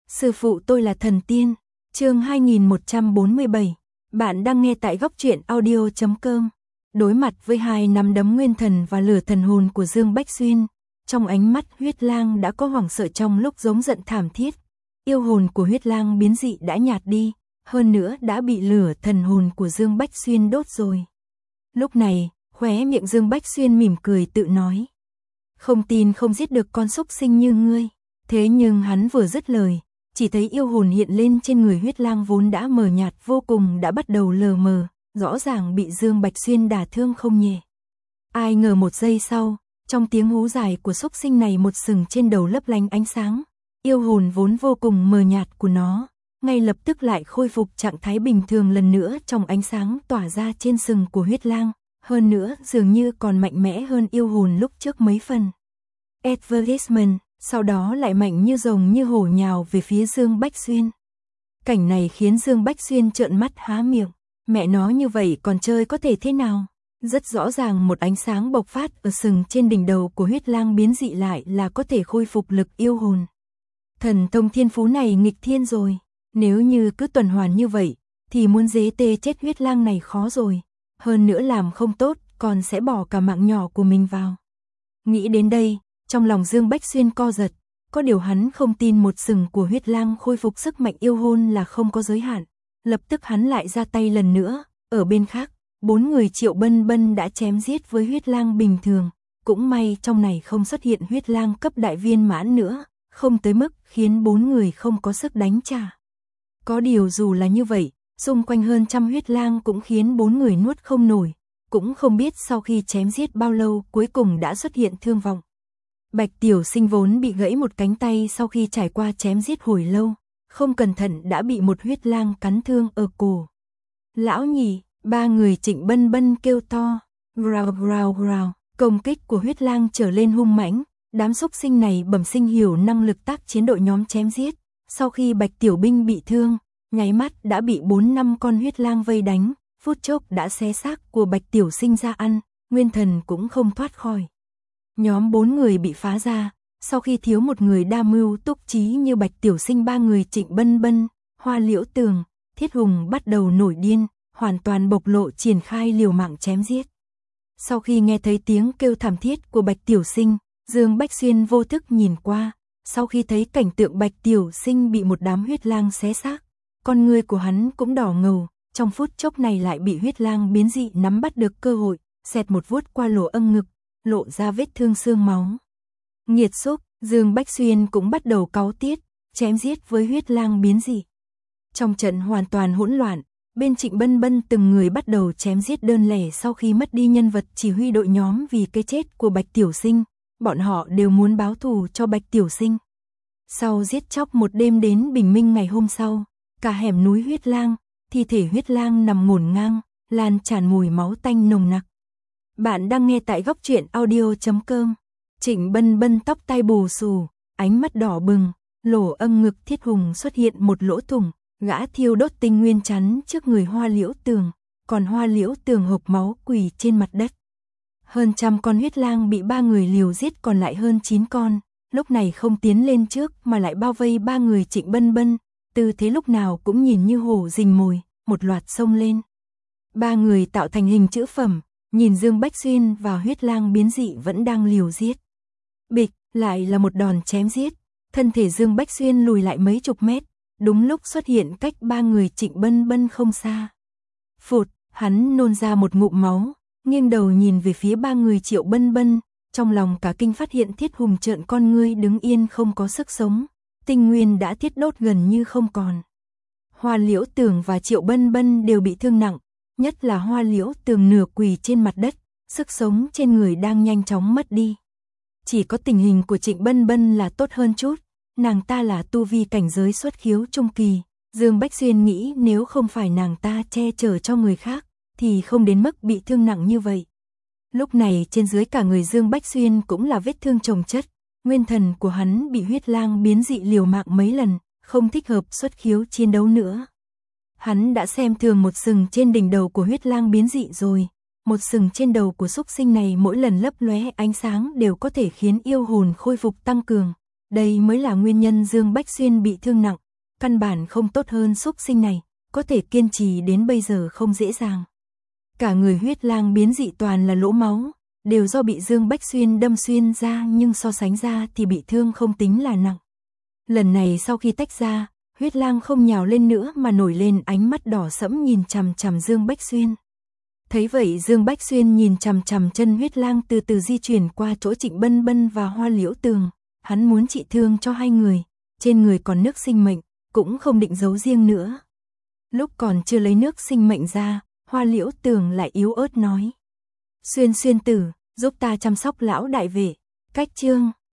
Sư phụ tôi là thần tiên. Chương 2147. Bạn đang nghe tại góc truyện audio.com. Đối mặt với hai nắm đấm nguyên thần và lửa thần hồn của Dương Bách Xuyên, trong ánh mắt Huyết Lang đã có hoảng sợ trong lúc giống giận thảm thiết. Yêu hồn của Huyết Lang biến dị đã nhạt đi, hơn nữa đã bị lửa thần hồn của Dương Bách Xuyên đốt rồi. Lúc này, khóe miệng Dương Bách Xuyên mỉm cười tự nói: không tin không giết được con súc sinh như ngươi. Thế nhưng hắn vừa dứt lời, chỉ thấy yêu hồn hiện lên trên người Huyết Lang vốn đã mờ nhạt vô cùng đã bắt đầu lờ mờ, rõ ràng bị Dương Bách Xuyên đả thương không nhẹ. Ai ngờ một giây sau, trong tiếng hú dài của súc sinh này một sừng trên đầu lấp lánh ánh sáng, yêu hồn vốn vô cùng mờ nhạt của nó, ngay lập tức lại khôi phục trạng thái bình thường lần nữa trong ánh sáng tỏa ra trên sừng của Huyết Lang, hơn nữa dường như còn mạnh mẽ hơn yêu hồn lúc trước mấy phần. Advertisement, sau đó lại mạnh như rồng như hổ nhào về phía Dương Bách Xuyên. Cảnh này khiến Dương Bách Xuyên trợn mắt há miệng, mẹ nó như vậy còn chơi có thể thế nào? Rất rõ ràng một ánh sáng bộc phát ở sừng trên đỉnh đầu của Huyết Lang biến dị lại là có thể khôi phục lực yêu hồn. Thần thông thiên phú này nghịch thiên rồi, nếu như cứ tuần hoàn như vậy, thì muốn dế tê chết Huyết Lang này khó rồi, hơn nữa làm không tốt còn sẽ bỏ cả mạng nhỏ của mình vào. Nghĩ đến đây, trong lòng Dương Bách Xuyên co giật, có điều hắn không tin một sừng của Huyết Lang khôi phục sức mạnh yêu hồn là không có giới hạn. Lập tức hắn lại ra tay lần nữa, ở bên khác, 4 người Triệu Bân Bân đã chém giết với Huyết Lang bình thường, cũng may trong này không xuất hiện Huyết Lang cấp đại viên mãn nữa, không tới mức khiến 4 người không có sức đánh trả. Có điều dù là như vậy, xung quanh hơn trăm Huyết Lang cũng khiến 4 người nuốt không nổi, cũng không biết sau khi chém giết bao lâu cuối cùng đã xuất hiện thương vong. Bạch Tiểu Sinh vốn bị gãy một cánh tay sau khi trải qua chém giết hồi lâu, không cẩn thận đã bị một Huyết Lang cắn thương ở cổ. Lão nhị, 3 người Trịnh Bân Bân kêu to, growl growl growl, công kích của Huyết Lang trở lên hung mãnh, đám súc sinh này bẩm sinh hiểu năng lực tác chiến đội nhóm chém giết, sau khi Bạch Tiểu Binh bị thương, nháy mắt đã bị 4-5 con Huyết Lang vây đánh, phút chốc đã xé xác của Bạch Tiểu Sinh ra ăn, nguyên thần cũng không thoát khỏi. Nhóm 4 người bị phá ra, sau khi thiếu một người đa mưu túc trí như Bạch Tiểu Sinh, 3 người Trịnh Bân Bân, Hoa Liễu Tường, Thiết Hùng bắt đầu nổi điên, hoàn toàn bộc lộ triển khai liều mạng chém giết. Sau khi nghe thấy tiếng kêu thảm thiết của Bạch Tiểu Sinh, Dương Bách Xuyên vô thức nhìn qua, sau khi thấy cảnh tượng Bạch Tiểu Sinh bị một đám Huyết Lang xé xác, con ngươi của hắn cũng đỏ ngầu, trong phút chốc này lại bị Huyết Lang biến dị nắm bắt được cơ hội, xẹt một vuốt qua lỗ âm ngực, lộ ra vết thương xương máu. Nghiệt xúc, Dương Bách Xuyên cũng bắt đầu cáu tiết, chém giết với Huyết Lang biến dị. Trong trận hoàn toàn hỗn loạn, bên Trịnh Bân Bân từng người bắt đầu chém giết đơn lẻ sau khi mất đi nhân vật chỉ huy đội nhóm vì cái chết của Bạch Tiểu Sinh, bọn họ đều muốn báo thù cho Bạch Tiểu Sinh. Sau giết chóc một đêm đến bình minh ngày hôm sau, cả hẻm núi Huyết Lang, thi thể Huyết Lang nằm ngổn ngang, lan tràn mùi máu tanh nồng nặc. Bạn đang nghe tại góc truyện audio.com. Trịnh Bân Bân tóc tai bù xù, ánh mắt đỏ bừng, lỗ âm ngực Thiết Hùng xuất hiện một lỗ thủng, gã thiêu đốt tinh nguyên chắn trước người Hoa Liễu Tường, còn Hoa Liễu Tường hộc máu quỳ trên mặt đất. Hơn trăm con Huyết Lang bị 3 người liều giết, còn lại hơn 9 con, lúc này không tiến lên trước mà lại bao vây 3 người Trịnh Bân Bân, tư thế lúc nào cũng nhìn như hổ rình mồi, một loạt xông lên. 3 người tạo thành hình chữ phẩm, nhìn Dương Bách Xuyên và Huyết Lang biến dị vẫn đang liều giết. Bịch, lại là một đòn chém giết, thân thể Dương Bách Xuyên lùi lại mấy chục mét, đúng lúc xuất hiện cách 3 người Trịnh Bân Bân không xa. Phụt, hắn nôn ra một ngụm máu, nghiêng đầu nhìn về phía 3 người Triệu Bân Bân, trong lòng cả kinh phát hiện Thiết Hùng trợn con ngươi đứng yên không có sức sống, tinh nguyên đã thiết đốt gần như không còn. Hoa Liễu Tường và Triệu Bân Bân đều bị thương nặng, nhất là Hoa Liễu Tường nửa quỳ trên mặt đất, sức sống trên người đang nhanh chóng mất đi. Chỉ có tình hình của Trịnh Bân Bân là tốt hơn chút, nàng ta là tu vi cảnh giới xuất khiếu trung kỳ, Dương Bách Xuyên nghĩ nếu không phải nàng ta che chở cho người khác, thì không đến mức bị thương nặng như vậy. Lúc này trên dưới cả người Dương Bách Xuyên cũng là vết thương chồng chất, nguyên thần của hắn bị Huyết Lang biến dị liều mạng mấy lần, không thích hợp xuất khiếu chiến đấu nữa. Hắn đã xem thường một sừng trên đỉnh đầu của Huyết Lang biến dị rồi, một sừng trên đầu của súc sinh này mỗi lần lấp lóe ánh sáng đều có thể khiến yêu hồn khôi phục tăng cường, Đây mới là nguyên nhân Dương Bách Xuyên bị thương nặng, căn bản không tốt hơn xúc sinh này, có thể kiên trì đến bây giờ không dễ dàng. Cả người huyết lang biến dị toàn là lỗ máu, đều do bị Dương Bách Xuyên đâm xuyên ra, nhưng so sánh ra thì bị thương không tính là nặng. Lần này sau khi tách ra, huyết lang không nhào lên nữa mà nổi lên, ánh mắt đỏ sẫm nhìn chằm chằm Dương Bách Xuyên. Thấy vậy Dương Bách Xuyên nhìn chằm chằm chân huyết lang từ từ di chuyển qua chỗ Trịnh Bân Bân và Hoa Liễu Tường, hắn muốn trị thương cho hai người, trên người còn nước sinh mệnh, cũng không định giấu riêng nữa. Lúc còn chưa lấy nước sinh mệnh ra, Hoa Liễu Tường lại yếu ớt nói: Xuyên Xuyên tử, giúp ta chăm sóc lão đại vệ. Cách chương